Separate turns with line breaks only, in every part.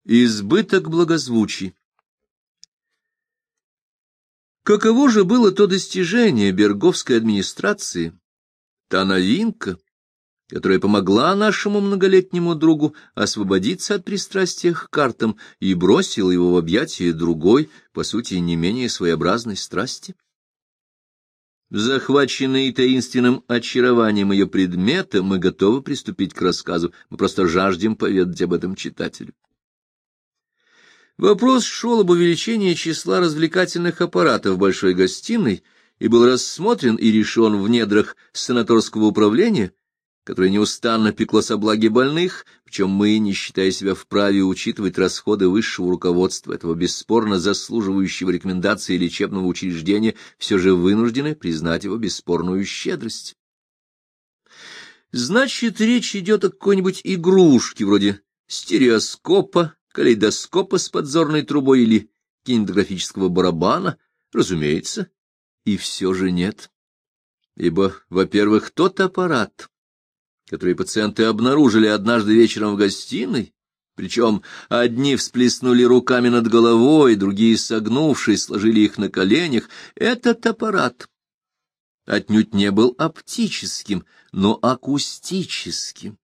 Избыток благозвучий. Каково же было то достижение берговской администрации, та новинка, которая помогла нашему многолетнему другу освободиться от пристрастия к картам и бросила его в объятия другой, по сути, не менее своеобразной страсти? Захваченные таинственным очарованием ее предмета, мы готовы приступить к рассказу, мы просто жаждем поведать об этом читателю. Вопрос шел об увеличении числа развлекательных аппаратов в большой гостиной и был рассмотрен и решен в недрах санаторского управления, которое неустанно пеклось о благе больных, причем мы, не считая себя вправе учитывать расходы высшего руководства этого бесспорно заслуживающего рекомендации лечебного учреждения, все же вынуждены признать его бесспорную щедрость. Значит, речь идет о какой-нибудь игрушке вроде стереоскопа, калейдоскопа с подзорной трубой или кинематографического барабана, разумеется, и все же нет. Ибо, во-первых, тот аппарат, который пациенты обнаружили однажды вечером в гостиной, причем одни всплеснули руками над головой, другие, согнувшись, сложили их на коленях, этот аппарат отнюдь не был оптическим, но акустическим.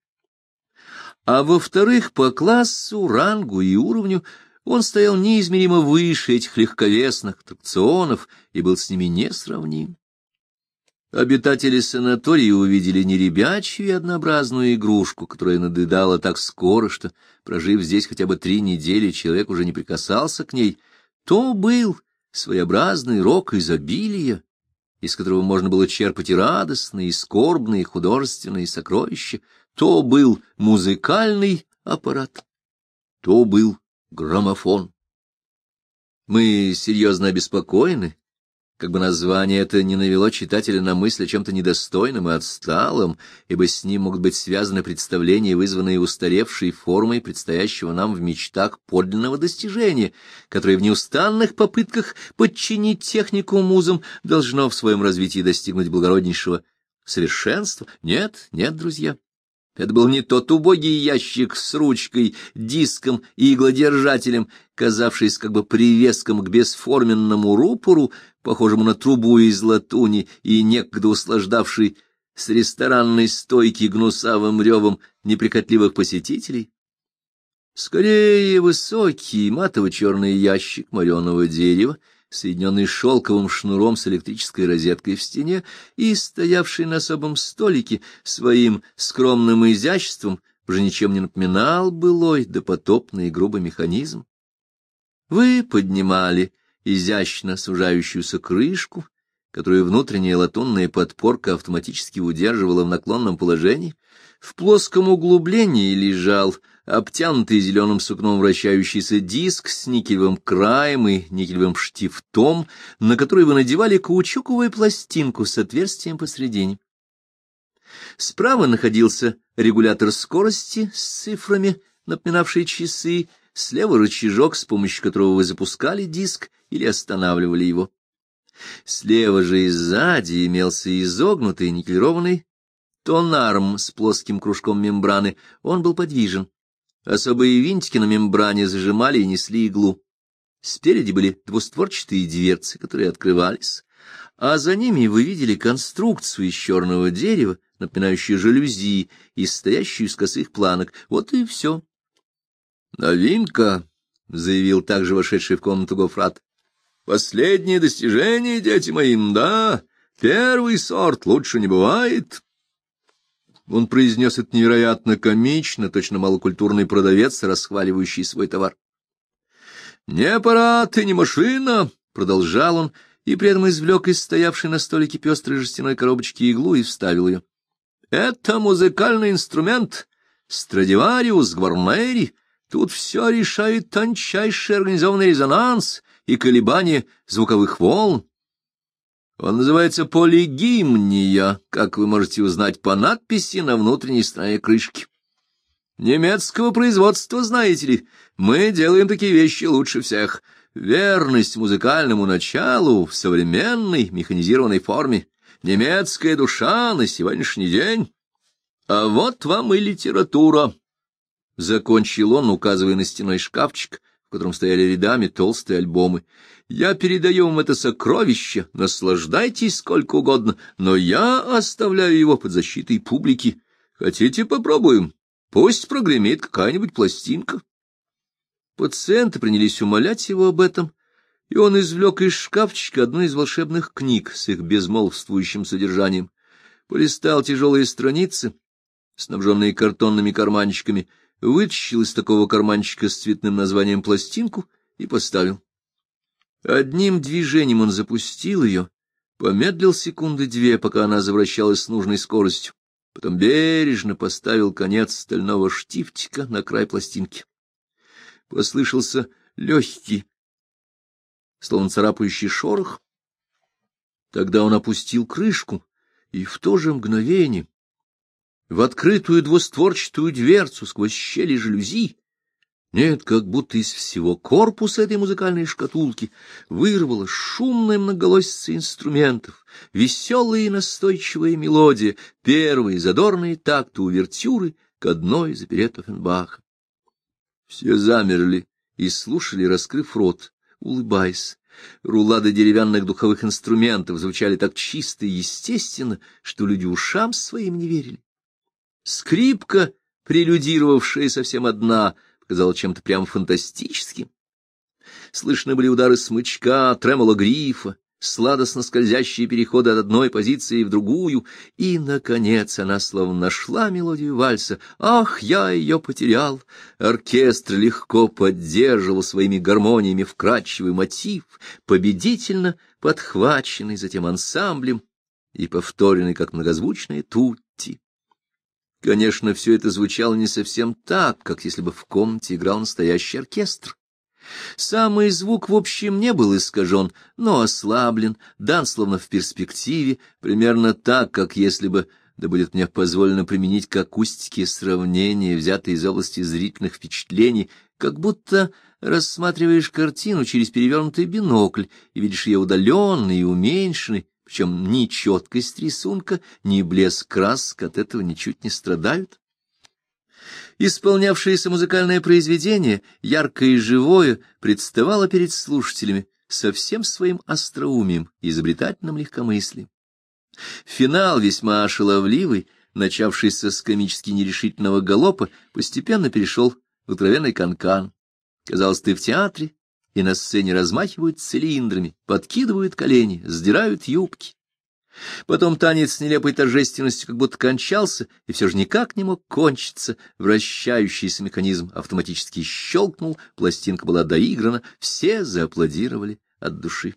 А во-вторых, по классу, рангу и уровню он стоял неизмеримо выше этих легковесных аттракционов и был с ними несравним. Обитатели санатория увидели не ребячью и однообразную игрушку, которая надоедала так скоро, что, прожив здесь хотя бы 3 недели, человек уже не прикасался к ней. То был своеобразный рок изобилия, из которого можно было черпать и радостные, и скорбные, и художественные сокровища. То был музыкальный аппарат, то был граммофон. Мы серьезно обеспокоены, как бы название это не навело читателя на мысль о чем-то недостойном и отсталом, ибо с ним могут быть связаны представления, вызванные устаревшей формой предстоящего нам в мечтах подлинного достижения, которое в неустанных попытках подчинить технику музам должно в своем развитии достигнуть благороднейшего совершенства. Нет, нет, друзья. Это был не тот убогий ящик с ручкой, диском и иглодержателем, казавшийся как бы привеском к бесформенному рупору, похожему на трубу из латуни и некогда услаждавший с ресторанной стойки гнусавым ревом неприхотливых посетителей. Скорее, высокий матово-черный ящик мореного дерева, соединенный шелковым шнуром с электрической розеткой в стене и стоявший на особом столике своим скромным изяществом, уже ничем не напоминал былой допотопный и грубый механизм. Вы поднимали изящно сужающуюся крышку, которую внутренняя латунная подпорка автоматически удерживала в наклонном положении. В плоском углублении лежал обтянутый зеленым сукном вращающийся диск с никелевым краем и никелевым штифтом, на который вы надевали каучуковую пластинку с отверстием посредине. Справа находился регулятор скорости с цифрами, напоминавший часы, слева рычажок, с помощью которого вы запускали диск или останавливали его. Слева же и сзади имелся изогнутый никелированный тонарм с плоским кружком мембраны, он был подвижен. Особые винтики на мембране зажимали и несли иглу. Спереди были двустворчатые дверцы, которые открывались, а за ними вы видели конструкцию из черного дерева, напоминающую жалюзи и состоящую из косых планок. Вот и все. «Новинка», — заявил также вошедший в комнату Гофрат. «Последнее достижение, дети мои, да, первый сорт, лучше не бывает». Он произнес это невероятно комично, точно малокультурный продавец, расхваливающий свой товар. «Не аппарат и не машина», — продолжал он, и при этом извлек из стоявшей на столике пестрой жестяной коробочки иглу и вставил ее. «Это музыкальный инструмент, Страдивариус, Гварнери. Тут все решает тончайший организованный резонанс и колебания звуковых волн. Он называется полигимния, как вы можете узнать по надписи на внутренней стороне крышки. Немецкого производства, знаете ли, мы делаем такие вещи лучше всех. Верность музыкальному началу в современной механизированной форме. Немецкая душа на сегодняшний день. А вот вам и литература. — закончил он, указывая на стеной шкафчик, в котором стояли рядами толстые альбомы. — Я передаю вам это сокровище, наслаждайтесь сколько угодно, но я оставляю его под защитой публики. Хотите, попробуем? Пусть прогремит какая-нибудь пластинка. Пациенты принялись умолять его об этом, и он извлек из шкафчика одну из волшебных книг с их безмолвствующим содержанием, полистал тяжелые страницы, снабженные картонными карманчиками, вытащил из такого карманчика с цветным названием пластинку и поставил. Одним движением он запустил ее, помедлил секунды две, пока она завращалась с нужной скоростью, потом бережно поставил конец стального штифтика на край пластинки. Послышался легкий, словно царапающий шорох. Тогда он опустил крышку, и в то же мгновение в открытую двустворчатую дверцу сквозь щели жалюзи, нет, как будто из всего корпуса этой музыкальной шкатулки вырвалась шумная многоголосица инструментов, веселая и настойчивая мелодия, первые задорные такты увертюры к одной из оперет Оффенбаха. Все замерли и слушали, раскрыв рот, улыбаясь. Рулады деревянных духовых инструментов звучали так чисто и естественно, что люди ушам своим не верили. Скрипка, прелюдировавшая совсем одна, показала чем-то прямо фантастическим. Слышны были удары смычка, тремоло грифа, сладостно скользящие переходы от одной позиции в другую, и, наконец, она словно нашла мелодию вальса. Ах, я ее потерял! Оркестр легко поддерживал своими гармониями вкрадчивый мотив, победительно подхваченный затем ансамблем и повторенный как многозвучная тутти. Конечно, все это звучало не совсем так, как если бы в комнате играл настоящий оркестр. Самый звук, в общем, не был искажен, но ослаблен, дан словно в перспективе, примерно так, как если бы, да будет мне позволено применить к акустике сравнения, взятые из области зрительных впечатлений, как будто рассматриваешь картину через перевернутый бинокль и видишь ее удаленной и уменьшенной, причем ни четкость рисунка, ни блеск красок от этого ничуть не страдают. Исполнявшееся музыкальное произведение, яркое и живое, представало перед слушателями со всем своим остроумием и изобретательным легкомыслием. Финал, весьма шаловливый, начавшийся с комически нерешительного галопа, постепенно перешел в откровенный канкан. Казалось, ты в театре, и на сцене размахивают цилиндрами, подкидывают колени, сдирают юбки. Потом танец с нелепой торжественностью как будто кончался, и все же никак не мог кончиться. Вращающийся механизм автоматически щелкнул, пластинка была доиграна, все зааплодировали от души.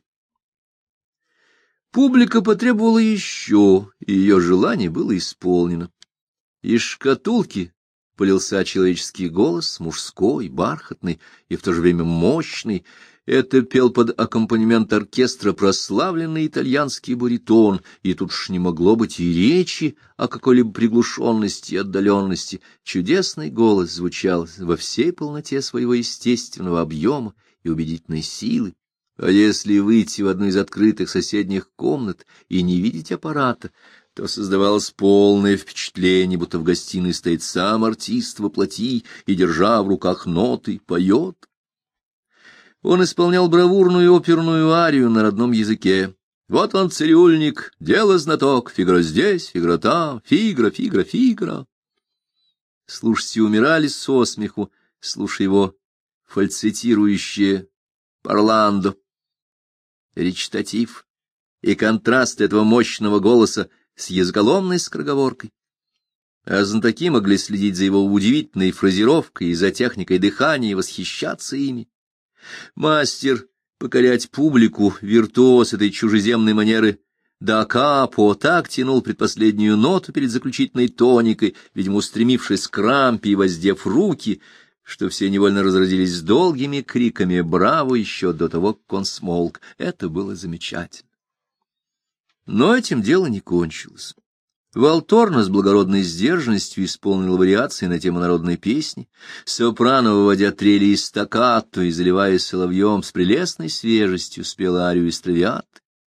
Публика потребовала еще, и ее желание было исполнено. Из шкатулки полился человеческий голос, мужской, бархатный и в то же время мощный. Это пел под аккомпанемент оркестра прославленный итальянский баритон, и тут ж не могло быть и речи о какой-либо приглушенности и отдаленности. Чудесный голос звучал во всей полноте своего естественного объема и убедительной силы. А если выйти в одну из открытых соседних комнат и не видеть аппарата, то создавалось полное впечатление, будто в гостиной стоит сам артист воплоти и, держа в руках ноты, поет. Он исполнял бравурную оперную арию на родном языке. Вот он, цирюльник, дело знаток, Фигаро здесь, Фигаро там, Фигаро, Фигаро, Фигаро. Слушатели умирали со смеху, слушая его фальцетирующее парландо. Речитатив и контраст этого мощного голоса с языколомной скороговоркой. А знатоки могли следить за его удивительной фразировкой и за техникой дыхания и восхищаться ими. Мастер покорять публику, виртуоз этой чужеземной манеры да капо так тянул предпоследнюю ноту перед заключительной тоникой, видимо, устремившись к рампе и воздев руки, что все невольно разразились долгими криками «Браво!» еще до того, как он смолк. Это было замечательно. Но этим дело не кончилось. Валторна с благородной сдержанностью исполнил вариации на тему народной песни, сопрано, выводя трели и стаккато и заливаясь соловьем, с прелестной свежестью спела арию из Травиаты.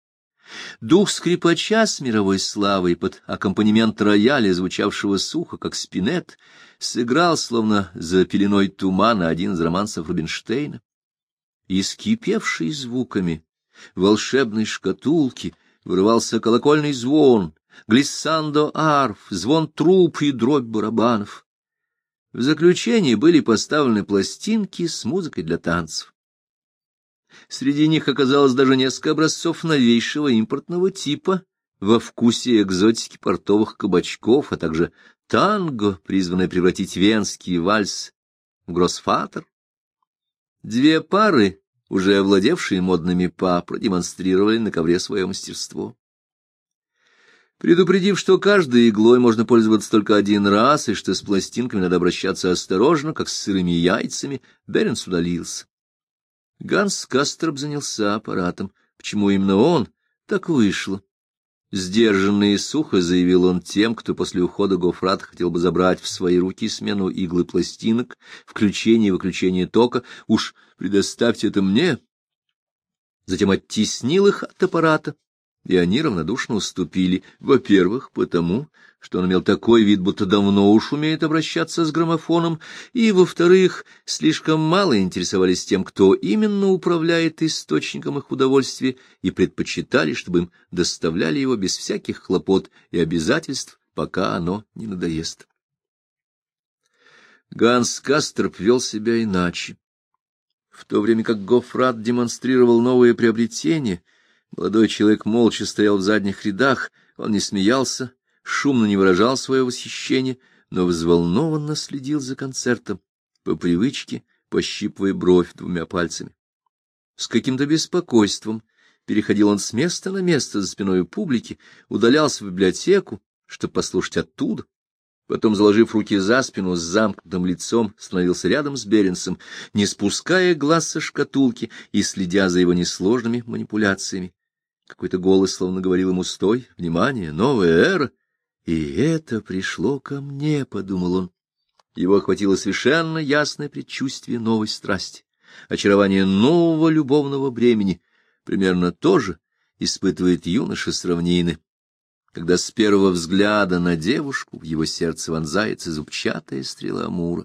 Дух скрипача с мировой славой под аккомпанемент рояля, звучавшего сухо, как спинет, сыграл, словно за пеленой тумана, один из романсов Рубинштейна. Из кипевшей звуками волшебной шкатулки вырывался колокольный звон, глиссандо арф, звон труб и дробь барабанов. В заключение были поставлены пластинки с музыкой для танцев. Среди них оказалось даже несколько образцов новейшего импортного типа во вкусе экзотики портовых кабачков, а также танго, призванное превратить венский вальс в гроссфатер. Две пары, уже овладевшие модными па, продемонстрировали на ковре свое мастерство. Предупредив, что каждой иглой можно пользоваться только один раз, и что с пластинками надо обращаться осторожно, как с сырыми яйцами, Беренс удалился. Ганс Касторп занялся аппаратом. Почему именно он? Так вышло. Сдержанно и сухо заявил он тем, кто после ухода Гоффрата хотел бы забрать в свои руки смену иглы пластинок, включение и выключение тока. Уж предоставьте это мне. Затем оттеснил их от аппарата, и они равнодушно уступили. Во-первых, потому, что он имел такой вид, будто давно уж умеет обращаться с граммофоном, и, во-вторых, слишком мало интересовались тем, кто именно управляет источником их удовольствия, и предпочитали, чтобы им доставляли его без всяких хлопот и обязательств, пока оно не надоест. Ганс Касторп вел себя иначе. В то время как Гоффрат демонстрировал новые приобретения, молодой человек молча стоял в задних рядах, он не смеялся, шумно не выражал свое восхищение, но взволнованно следил за концертом, по привычке пощипывая бровь двумя пальцами. С каким-то беспокойством переходил он с места на место за спиной публики, удалялся в библиотеку, чтобы послушать оттуда. Потом, заложив руки за спину, с замкнутым лицом становился рядом с Беренсом, не спуская глаз со шкатулки и следя за его несложными манипуляциями. Какой-то голос словно говорил ему: «Стой, внимание, новая эра!» «И это пришло ко мне», — подумал он. Его охватило совершенно ясное предчувствие новой страсти, очарование нового любовного бремени. Примерно то же испытывает юноша с равнины, когда с первого взгляда на девушку в его сердце вонзается зубчатая стрела Амура.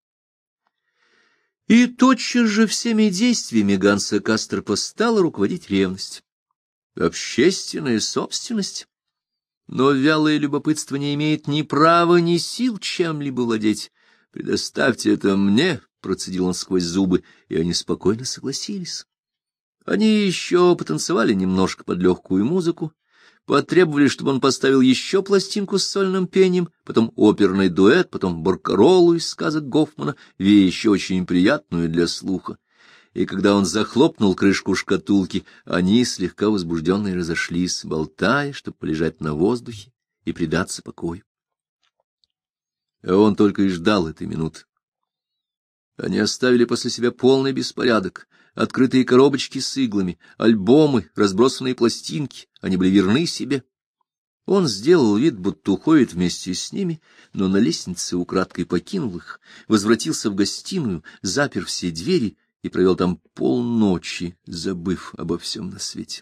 И тотчас же всеми действиями Ганса Касторпа стала руководить ревность. Общественная собственность. Но вялое любопытство не имеет ни права, ни сил чем-либо владеть. «Предоставьте это мне», — процедил он сквозь зубы, и они спокойно согласились. Они еще потанцевали немножко под легкую музыку, потребовали, чтобы он поставил еще пластинку с сольным пением, потом оперный дуэт, потом баркаролу из сказок Гофмана, вещь очень приятную для слуха. И когда он захлопнул крышку шкатулки, они, слегка возбужденные, разошлись, болтая, чтобы полежать на воздухе и предаться покою. А он только и ждал этой минуты. Они оставили после себя полный беспорядок, открытые коробочки с иглами, альбомы, разбросанные пластинки. Они были верны себе. Он сделал вид, будто уходит вместе с ними, но на лестнице украдкой покинул их, возвратился в гостиную, запер все двери и провел там полночи, забыв обо всем на свете.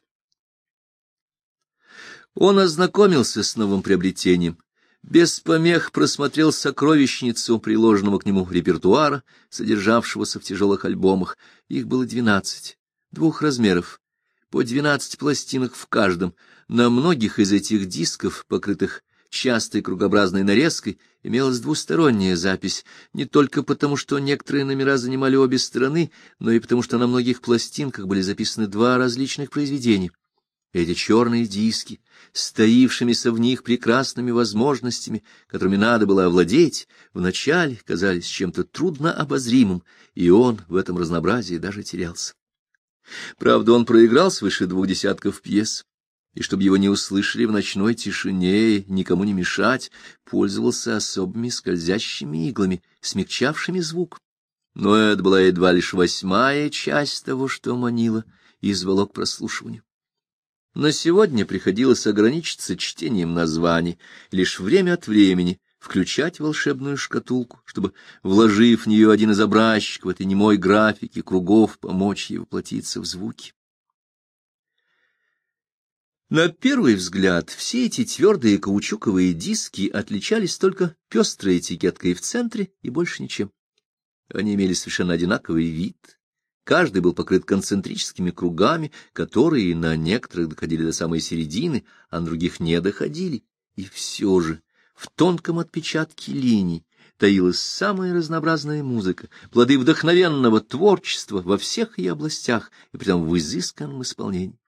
Он ознакомился с новым приобретением, без помех просмотрел сокровищницу приложенного к нему репертуара, содержавшегося в тяжелых альбомах. Их было 12, двух размеров, по 12 пластинок в каждом. На многих из этих дисков, покрытых частой кругообразной нарезкой, имелась двусторонняя запись, не только потому, что некоторые номера занимали обе стороны, но и потому, что на многих пластинках были записаны два различных произведения. Эти черные диски, с таившимися в них прекрасными возможностями, которыми надо было овладеть, вначале казались чем-то трудно обозримым, и он в этом разнообразии даже терялся. Правда, он проиграл свыше 2 десятков пьес, и чтобы его не услышали в ночной тишине, никому не мешать, пользовался особыми скользящими иглами, смягчавшими звук. Но это была едва лишь 8-я часть того, что манило и звало к прослушиванию. На сегодня приходилось ограничиться чтением названий, лишь время от времени включать волшебную шкатулку, чтобы, вложив в нее один из образчиков этой немой графики кругов, помочь ей воплотиться в звуки. На первый взгляд все эти твердые каучуковые диски отличались только пестрой этикеткой в центре и больше ничем. Они имели совершенно одинаковый вид. Каждый был покрыт концентрическими кругами, которые на некоторых доходили до самой середины, а на других не доходили. И все же в тонком отпечатке линий таилась самая разнообразная музыка, плоды вдохновенного творчества во всех ее областях и притом в изысканном исполнении.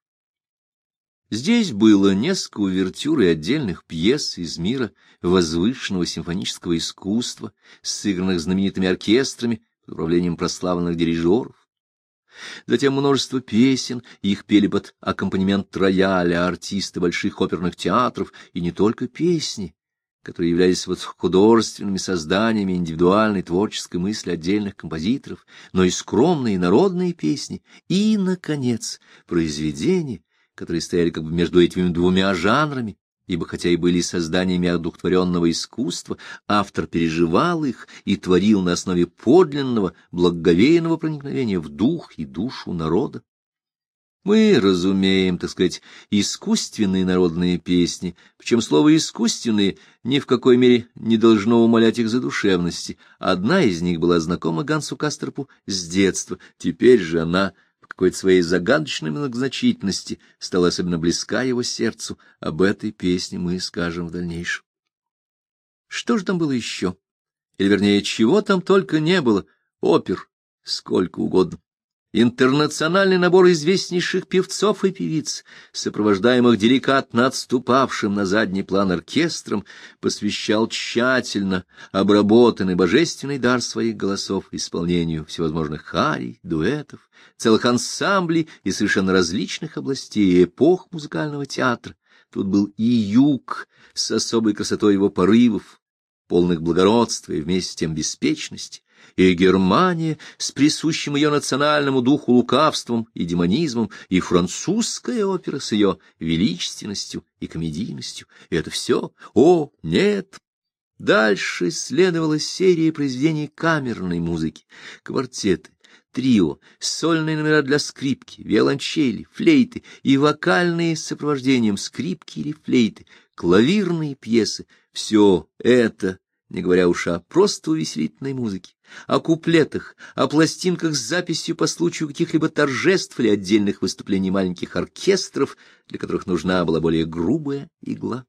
Здесь было несколько увертюр и отдельных пьес из мира возвышенного симфонического искусства, сыгранных знаменитыми оркестрами под управлением прославленных дирижеров. Затем множество песен, их пели под аккомпанемент рояля артисты больших оперных театров, и не только песни, которые являлись вот художественными созданиями индивидуальной творческой мысли отдельных композиторов, но и скромные народные песни, и, наконец, произведения, которые стояли как бы между этими двумя жанрами, ибо хотя и были созданиями одухотворенного искусства, автор переживал их и творил на основе подлинного, благоговейного проникновения в дух и душу народа. Мы разумеем, так сказать, искусственные народные песни, причем слово «искусственные» ни в какой мере не должно умалять их задушевности. Одна из них была знакома Гансу Касторпу с детства, теперь же она по какой-то своей загадочной многозначительности стала особенно близка его сердцу. Об этой песне мы скажем в дальнейшем. Что же там было еще? Или, вернее, чего там только не было? Опер сколько угодно. Интернациональный набор известнейших певцов и певиц, сопровождаемых деликатно отступавшим на задний план оркестром, посвящал тщательно обработанный божественный дар своих голосов исполнению всевозможных арий, дуэтов, целых ансамблей и совершенно различных областей и эпох музыкального театра. Тут был и юг с особой красотой его порывов, полных благородства и вместе с тем беспечности, и Германия с присущим ее национальному духу лукавством и демонизмом, и французская опера с ее величественностью и комедийностью. И это все? О, нет! Дальше следовала серия произведений камерной музыки, квартеты, трио, сольные номера для скрипки, виолончели, флейты и вокальные с сопровождением скрипки или флейты, клавирные пьесы. Все это, не говоря уж о просто увеселительной музыке, о куплетах, о пластинках с записью по случаю каких-либо торжеств или отдельных выступлений маленьких оркестров, для которых нужна была более грубая игла.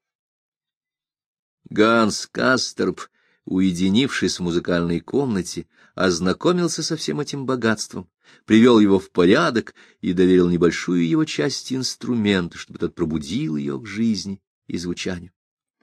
Ганс Касторп, уединившись в музыкальной комнате, ознакомился со всем этим богатством, привел его в порядок и доверил небольшую его часть инструмента, чтобы тот пробудил ее к жизни и звучанию.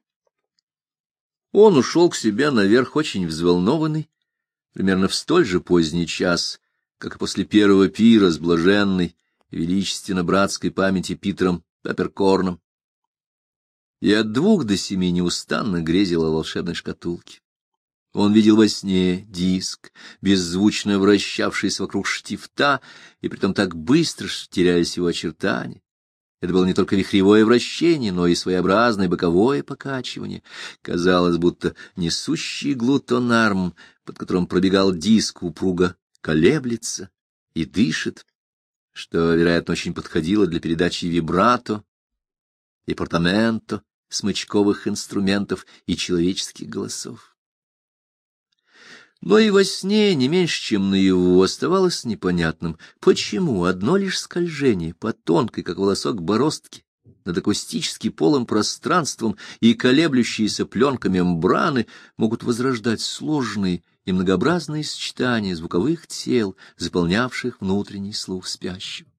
Он ушел к себе наверх очень взволнованный, примерно в столь же поздний час, как и после первого пира с блаженной и величественно-братской памяти Питером Пепперкорном. И от 2 до 7 неустанно грезил о волшебной шкатулке. Он видел во сне диск, беззвучно вращавшийся вокруг штифта, и притом так быстро, что терялись его очертания. Это было не только вихревое вращение, но и своеобразное боковое покачивание. Казалось, будто несущий глутонарм, под которым пробегал диск, упруго колеблется и дышит, что, вероятно, очень подходило для передачи вибрато и портаменто, смычковых инструментов и человеческих голосов. Но и во сне, не меньше, чем наяву, оставалось непонятным, почему одно лишь скольжение по тонкой, как волосок, бороздке над акустически полым пространством и колеблющиеся пленка мембраны могут возрождать сложные и многообразные сочетания звуковых тел, заполнявших внутренний слух спящего.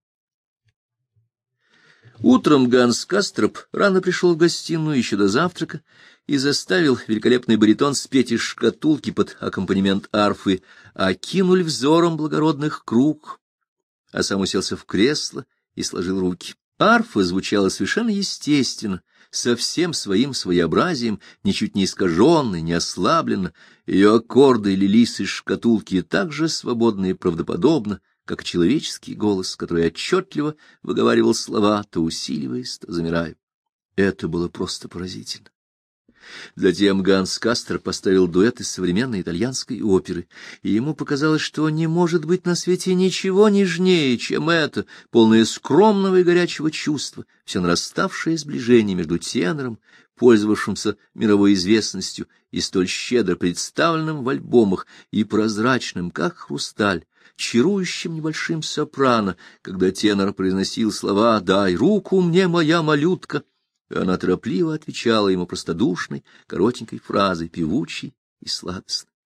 Утром Ганс Касторп рано пришел в гостиную еще до завтрака и заставил великолепный баритон спеть из шкатулки под аккомпанемент арфы, окинули взором благородных круг, а сам уселся в кресло и сложил руки. Арфа звучала совершенно естественно, со всем своим своеобразием, ничуть не искаженно, не ослабленно. Ее аккорды лились из шкатулки так же свободно и правдоподобно, как человеческий голос, который отчетливо выговаривал слова, то усиливаясь, то замирая. Это было просто поразительно. Затем Ганс Кастер поставил дуэт из современной итальянской оперы, и ему показалось, что не может быть на свете ничего нежнее, чем это, полное скромного и горячего чувства, все нараставшее сближение между тенором, пользовавшимся мировой известностью и столь щедро представленным в альбомах, и прозрачным, как хрусталь, чарующим небольшим сопрано, когда тенор произносил слова «Дай руку мне, моя малютка», и она торопливо отвечала ему простодушной, коротенькой фразой, певучей и сладостной.